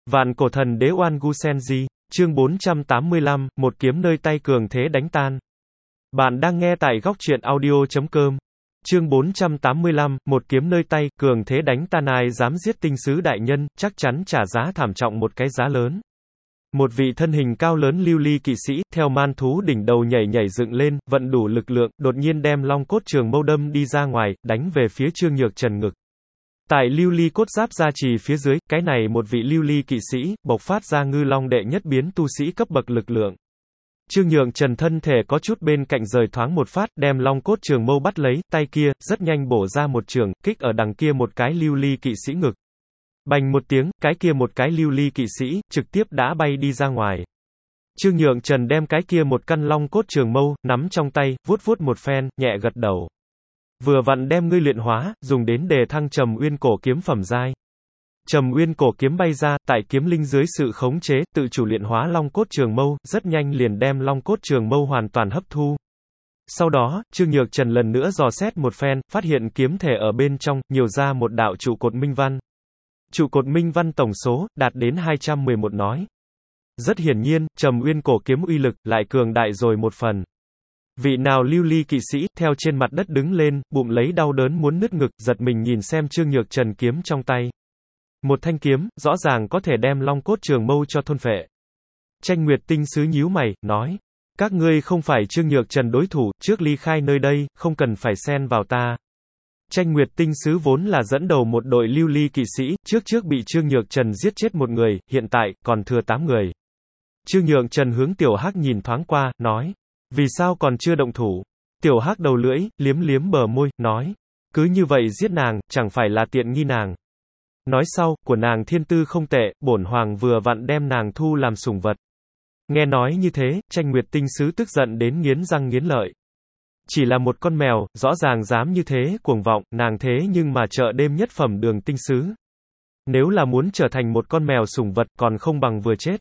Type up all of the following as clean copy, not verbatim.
Vạn cổ thần đế Oan Gu Senji, chương 485, một kiếm nơi tay cường thế đánh tan. Bạn đang nghe tại góc truyện audio.com. Chương 485, một kiếm nơi tay, cường thế đánh tan. Ai dám giết tinh sứ đại nhân, chắc chắn trả giá thảm trọng, một cái giá lớn. Một vị thân hình cao lớn lưu ly kỵ sĩ, theo man thú đỉnh đầu nhảy nhảy dựng lên, vận đủ lực lượng, đột nhiên đem long cốt trường mâu đâm đi ra ngoài, đánh về phía Trương Nhược Trần ngực. Tại lưu ly cốt giáp gia trì phía dưới, cái này một vị lưu ly kỵ sĩ, bộc phát ra ngư long đệ nhất biến tu sĩ cấp bậc lực lượng. Trương Nhược Trần thân thể có chút bên cạnh rời thoáng một phát, đem long cốt trường mâu bắt lấy, tay kia, rất nhanh bổ ra một trường, kích ở đằng kia một cái lưu ly kỵ sĩ ngực. Bành một tiếng, cái kia một cái lưu ly kỵ sĩ, trực tiếp đã bay đi ra ngoài. Trương Nhược Trần đem cái kia một căn long cốt trường mâu, nắm trong tay, vuốt vuốt một phen, nhẹ gật đầu. Vừa vặn đem ngươi luyện hóa, dùng đến đề thăng Trầm Uyên cổ kiếm phẩm giai. Trầm Uyên cổ kiếm bay ra, tại kiếm linh dưới sự khống chế, tự chủ luyện hóa long cốt trường mâu, rất nhanh liền đem long cốt trường mâu hoàn toàn hấp thu. Sau đó, Trương Nhược Trần lần nữa dò xét một phen, phát hiện kiếm thể ở bên trong, nhiều ra một đạo trụ cột minh văn. Trụ cột minh văn tổng số, đạt đến 211 nói. Rất hiển nhiên, Trầm Uyên cổ kiếm uy lực, lại cường đại rồi một phần. Vị nào lưu ly kỵ sĩ, theo trên mặt đất đứng lên, bụng lấy đau đớn muốn nứt ngực, giật mình nhìn xem Trương Nhược Trần kiếm trong tay. Một thanh kiếm, rõ ràng có thể đem long cốt trường mâu cho thôn phệ. Tranh Nguyệt tinh sứ nhíu mày, nói. Các ngươi không phải Trương Nhược Trần đối thủ, trước ly khai nơi đây, không cần phải xen vào ta. Tranh Nguyệt tinh sứ vốn là dẫn đầu một đội lưu ly kỵ sĩ, trước bị Trương Nhược Trần giết chết một người, hiện tại, còn thừa 8 người. Trương Nhược Trần hướng Tiểu Hắc nhìn thoáng qua, nói. Vì sao còn chưa động thủ? Tiểu Hắc đầu lưỡi, liếm liếm bờ môi, nói. Cứ như vậy giết nàng, chẳng phải là tiện nghi nàng. Nói sau, của nàng thiên tư không tệ, bổn hoàng vừa vặn đem nàng thu làm sủng vật. Nghe nói như thế, Tranh Nguyệt tinh sứ tức giận đến nghiến răng nghiến lợi. Chỉ là một con mèo, rõ ràng dám như thế, cuồng vọng, nàng thế nhưng mà chợ đêm nhất phẩm Đường tinh sứ. Nếu là muốn trở thành một con mèo sủng vật, còn không bằng vừa chết.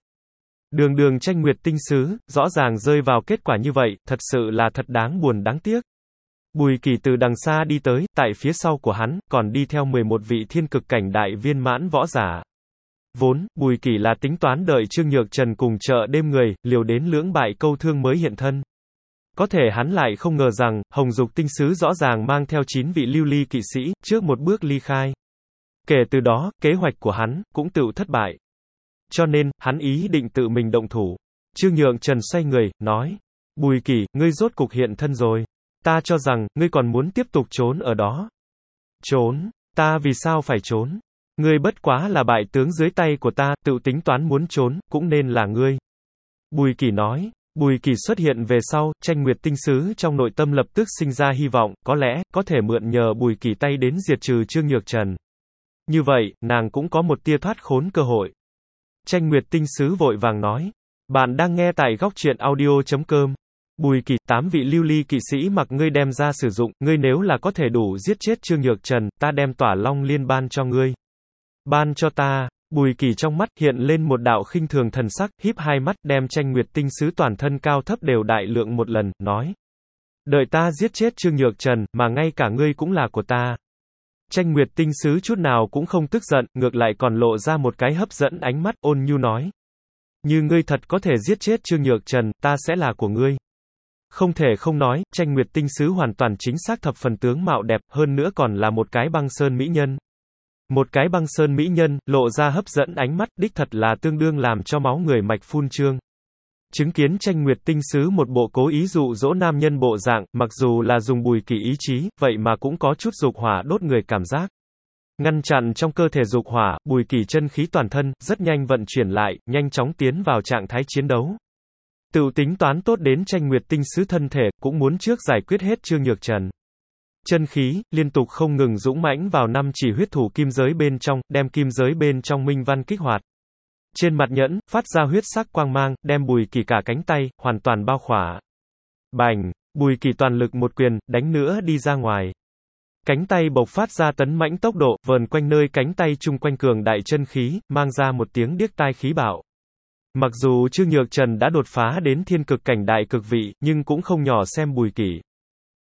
Đường Tranh Nguyệt tinh sứ, rõ ràng rơi vào kết quả như vậy, thật sự là thật đáng buồn đáng tiếc. Bùi Kỳ từ đằng xa đi tới, tại phía sau của hắn, còn đi theo 11 vị thiên cực cảnh đại viên mãn võ giả. Vốn, Bùi Kỳ là tính toán đợi Trương Nhược Trần cùng chợ đêm người, liều đến lưỡng bại câu thương mới hiện thân. Có thể hắn lại không ngờ rằng, Hồng Dục tinh sứ rõ ràng mang theo 9 vị lưu ly kỵ sĩ, trước một bước ly khai. Kể từ đó, kế hoạch của hắn, cũng tự thất bại. Cho nên, hắn ý định tự mình động thủ. Trương Nhược Trần xoay người, nói. Bùi Kỳ, ngươi rốt cục hiện thân rồi. Ta cho rằng, ngươi còn muốn tiếp tục trốn ở đó. Trốn? Ta vì sao phải trốn? Ngươi bất quá là bại tướng dưới tay của ta, tự tính toán muốn trốn, cũng nên là ngươi. Bùi Kỳ nói. Bùi Kỳ xuất hiện về sau, Tranh Nguyệt tinh sứ trong nội tâm lập tức sinh ra hy vọng, có lẽ, có thể mượn nhờ Bùi Kỳ tay đến diệt trừ Trương Nhược Trần. Như vậy, nàng cũng có một tia thoát khốn cơ hội. Tranh Nguyệt tinh sứ vội vàng nói. Bạn đang nghe tại góc truyện audio.com. Bùi Kỳ, 8 vị lưu ly kỵ sĩ mặc ngươi đem ra sử dụng, ngươi nếu là có thể đủ giết chết Trương Nhược Trần, ta đem Tỏa Long Liên ban cho ngươi. Ban cho ta. Bùi Kỳ trong mắt hiện lên một đạo khinh thường thần sắc, híp hai mắt, đem Tranh Nguyệt tinh sứ toàn thân cao thấp đều đại lượng một lần, nói. Đợi ta giết chết Trương Nhược Trần, mà ngay cả ngươi cũng là của ta. Tranh Nguyệt tinh sứ chút nào cũng không tức giận, ngược lại còn lộ ra một cái hấp dẫn ánh mắt, ôn nhu nói. Như ngươi thật có thể giết chết Trương Nhược Trần, ta sẽ là của ngươi. Không thể không nói, Tranh Nguyệt tinh sứ hoàn toàn chính xác thập phần tướng mạo đẹp, hơn nữa còn là một cái băng sơn mỹ nhân. Một cái băng sơn mỹ nhân, lộ ra hấp dẫn ánh mắt, đích thật là tương đương làm cho máu người mạch phun trương. Chứng kiến Tranh Nguyệt tinh sứ một bộ cố ý dụ dỗ nam nhân bộ dạng, mặc dù là dùng Bùi Kỳ ý chí, vậy mà cũng có chút dục hỏa đốt người cảm giác. Ngăn chặn trong cơ thể dục hỏa, Bùi Kỳ chân khí toàn thân, rất nhanh vận chuyển lại, nhanh chóng tiến vào trạng thái chiến đấu. Tự tính toán tốt đến Tranh Nguyệt tinh sứ thân thể, cũng muốn trước giải quyết hết Trương Nhược Trần. Chân khí, liên tục không ngừng dũng mãnh vào 5 chỉ huyết thủ kim giới bên trong, đem kim giới bên trong minh văn kích hoạt. Trên mặt nhẫn, phát ra huyết sắc quang mang, đem Bùi Kỳ cả cánh tay, hoàn toàn bao khỏa. Bành! Bùi Kỳ toàn lực một quyền, đánh nữa đi ra ngoài. Cánh tay bộc phát ra tấn mãnh tốc độ, vờn quanh nơi cánh tay chung quanh cường đại chân khí, mang ra một tiếng điếc tai khí bạo. Mặc dù Trương Nhược Trần đã đột phá đến thiên cực cảnh đại cực vị, nhưng cũng không nhỏ xem Bùi Kỳ.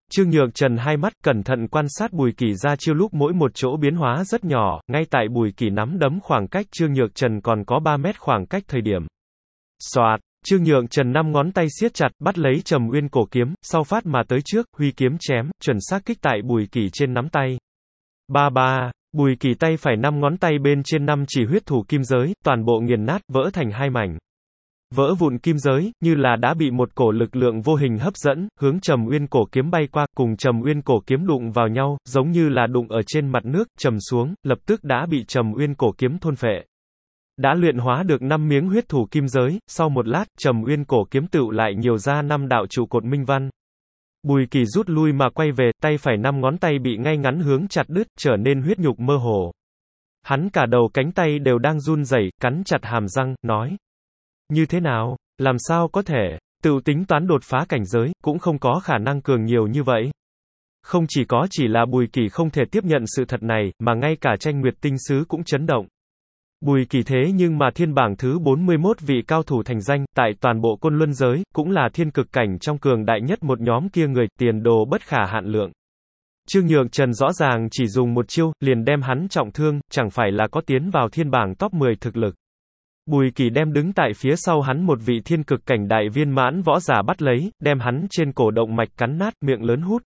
Trương Nhược Trần hai mắt cẩn thận quan sát Bùi Kỳ ra chiêu lúc mỗi một chỗ biến hóa rất nhỏ, ngay tại Bùi Kỳ nắm đấm khoảng cách Trương Nhược Trần còn có 3 mét khoảng cách thời điểm. Soạt, Trương Nhược Trần 5 ngón tay siết chặt, bắt lấy Trầm Uyên cổ kiếm, sau phát mà tới trước, huy kiếm chém, chuẩn xác kích tại Bùi Kỳ trên nắm tay. Ba ba, Bùi Kỳ tay phải 5 ngón tay bên trên 5 chỉ huyết thủ kim giới, toàn bộ nghiền nát, vỡ thành 2 mảnh. Vỡ vụn kim giới, như là đã bị một cổ lực lượng vô hình hấp dẫn, hướng Trầm Uyên cổ kiếm bay qua, cùng Trầm Uyên cổ kiếm đụng vào nhau, giống như là đụng ở trên mặt nước, trầm xuống, lập tức đã bị Trầm Uyên cổ kiếm thôn phệ. Đã luyện hóa được 5 miếng huyết thủ kim giới, sau một lát, Trầm Uyên cổ kiếm tựu lại nhiều ra 5 đạo trụ cột minh văn. Bùi Kỳ rút lui mà quay về, tay phải 5 ngón tay bị ngay ngắn hướng chặt đứt, trở nên huyết nhục mơ hồ. Hắn cả đầu cánh tay đều đang run rẩy, cắn chặt hàm răng, nói: như thế nào? Làm sao có thể? Tự tính toán đột phá cảnh giới, cũng không có khả năng cường nhiều như vậy. Không chỉ là Bùi Kỳ không thể tiếp nhận sự thật này, mà ngay cả Tranh Nguyệt Tinh Sứ cũng chấn động. Bùi Kỳ thế nhưng mà thiên bảng thứ 41 vị cao thủ thành danh, tại toàn bộ Côn Luân giới, cũng là thiên cực cảnh trong cường đại nhất một nhóm kia người, tiền đồ bất khả hạn lượng. Trương Nhược Trần rõ ràng chỉ dùng một chiêu, liền đem hắn trọng thương, chẳng phải là có tiến vào thiên bảng top 10 thực lực. Bùi Kỳ đem đứng tại phía sau hắn một vị thiên cực cảnh đại viên mãn võ giả bắt lấy, đem hắn trên cổ động mạch cắn nát, miệng lớn hút.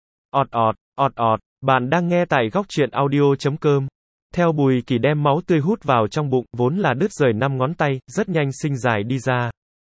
Ọt ọt, bạn đang nghe tại góc truyện audio.com. Theo Bùi Kỳ đem máu tươi hút vào trong bụng, vốn là đứt rời 5 ngón tay, rất nhanh sinh dài đi ra.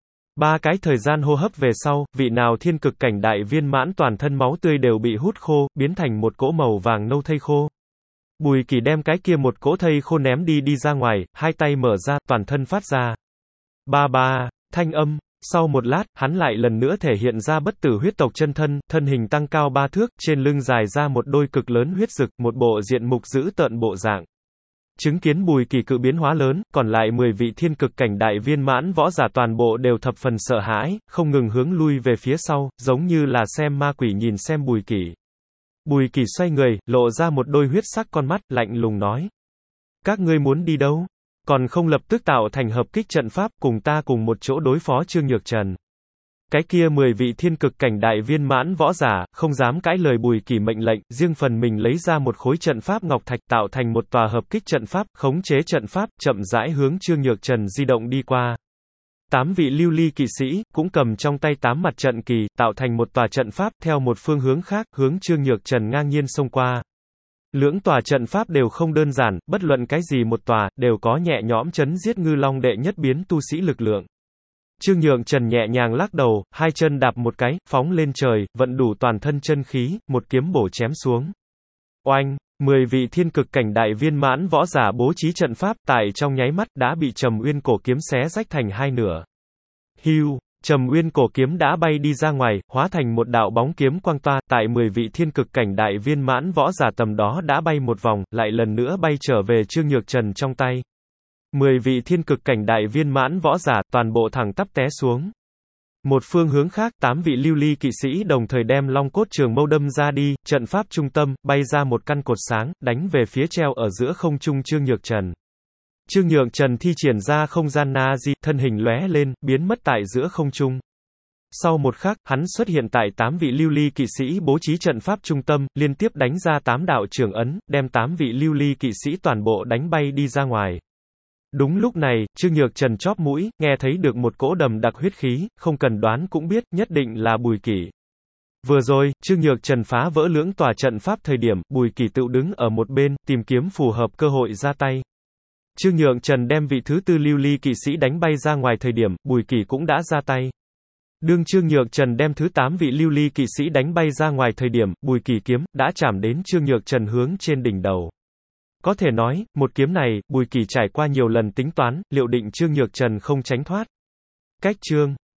3 cái thời gian hô hấp về sau, vị nào thiên cực cảnh đại viên mãn toàn thân máu tươi đều bị hút khô, biến thành một cỗ màu vàng nâu thây khô. Bùi Kỳ đem cái kia một cỗ thây khô ném đi ra ngoài, hai tay mở ra, toàn thân phát ra ba ba thanh âm. Sau một lát, hắn lại lần nữa thể hiện ra bất tử huyết tộc chân thân, thân hình tăng cao 3 thước, trên lưng dài ra một đôi cực lớn huyết rực, một bộ diện mục dữ tợn bộ dạng. Chứng kiến Bùi Kỳ cự biến hóa lớn, còn lại 10 vị thiên cực cảnh đại viên mãn võ giả toàn bộ đều thập phần sợ hãi, không ngừng hướng lui về phía sau, giống như là xem ma quỷ nhìn xem Bùi Kỳ. Bùi Kỳ xoay người, lộ ra một đôi huyết sắc con mắt, lạnh lùng nói: các ngươi muốn đi đâu? Còn không lập tức tạo thành hợp kích trận pháp, cùng ta cùng một chỗ đối phó Trương Nhược Trần. Cái kia 10 vị thiên cực cảnh đại viên mãn võ giả, không dám cãi lời Bùi Kỳ mệnh lệnh, riêng phần mình lấy ra một khối trận pháp ngọc thạch tạo thành một tòa hợp kích trận pháp, khống chế trận pháp, chậm rãi hướng Trương Nhược Trần di động đi qua. 8 vị lưu ly kỵ sĩ, cũng cầm trong tay 8 mặt trận kỳ, tạo thành một tòa trận pháp, theo một phương hướng khác, hướng Trương Nhược Trần ngang nhiên xông qua. Lưỡng tòa trận pháp đều không đơn giản, bất luận cái gì một tòa, đều có nhẹ nhõm chấn giết ngư long đệ nhất biến tu sĩ lực lượng. Trương Nhược Trần nhẹ nhàng lắc đầu, hai chân đạp một cái, phóng lên trời, vận đủ toàn thân chân khí, một kiếm bổ chém xuống. Oanh! 10 vị thiên cực cảnh đại viên mãn võ giả bố trí trận pháp, tại trong nháy mắt, đã bị Trầm Uyên cổ kiếm xé rách thành hai nửa. Hưu! Trầm Uyên cổ kiếm đã bay đi ra ngoài, hóa thành một đạo bóng kiếm quang toa, tại 10 vị thiên cực cảnh đại viên mãn võ giả tầm đó đã bay một vòng, lại lần nữa bay trở về Trương Nhược Trần trong tay. 10 vị thiên cực cảnh đại viên mãn võ giả, toàn bộ thẳng tắp té xuống. Một phương hướng khác, 8 vị lưu ly kỵ sĩ đồng thời đem long cốt trường mâu đâm ra đi, trận pháp trung tâm, bay ra một căn cột sáng, đánh về phía treo ở giữa không trung Trương Nhược Trần. Trương Nhược Trần thi triển ra không gian Na-di, thân hình lóe lên, biến mất tại giữa không trung. Sau một khắc, hắn xuất hiện tại 8 vị lưu ly kỵ sĩ bố trí trận pháp trung tâm, liên tiếp đánh ra 8 đạo trường ấn, đem 8 vị lưu ly kỵ sĩ toàn bộ đánh bay đi ra ngoài. Đúng lúc này, Trương Nhược Trần chóp mũi, nghe thấy được một cỗ đầm đặc huyết khí, không cần đoán cũng biết, nhất định là Bùi Kỳ. Vừa rồi, Trương Nhược Trần phá vỡ lưỡng tòa trận pháp thời điểm, Bùi Kỳ tự đứng ở một bên, tìm kiếm phù hợp cơ hội ra tay. Trương Nhược Trần đem vị thứ 4 lưu ly kỵ sĩ đánh bay ra ngoài thời điểm, Bùi Kỳ cũng đã ra tay. Đương Trương Nhược Trần đem thứ 8 vị lưu ly kỵ sĩ đánh bay ra ngoài thời điểm, Bùi Kỳ kiếm đã chạm đến Trương Nhược Trần hướng trên đỉnh đầu. Có thể nói, một kiếm này, Bùi Kỳ trải qua nhiều lần tính toán, liệu định Trương Nhược Trần không tránh thoát. Cách chương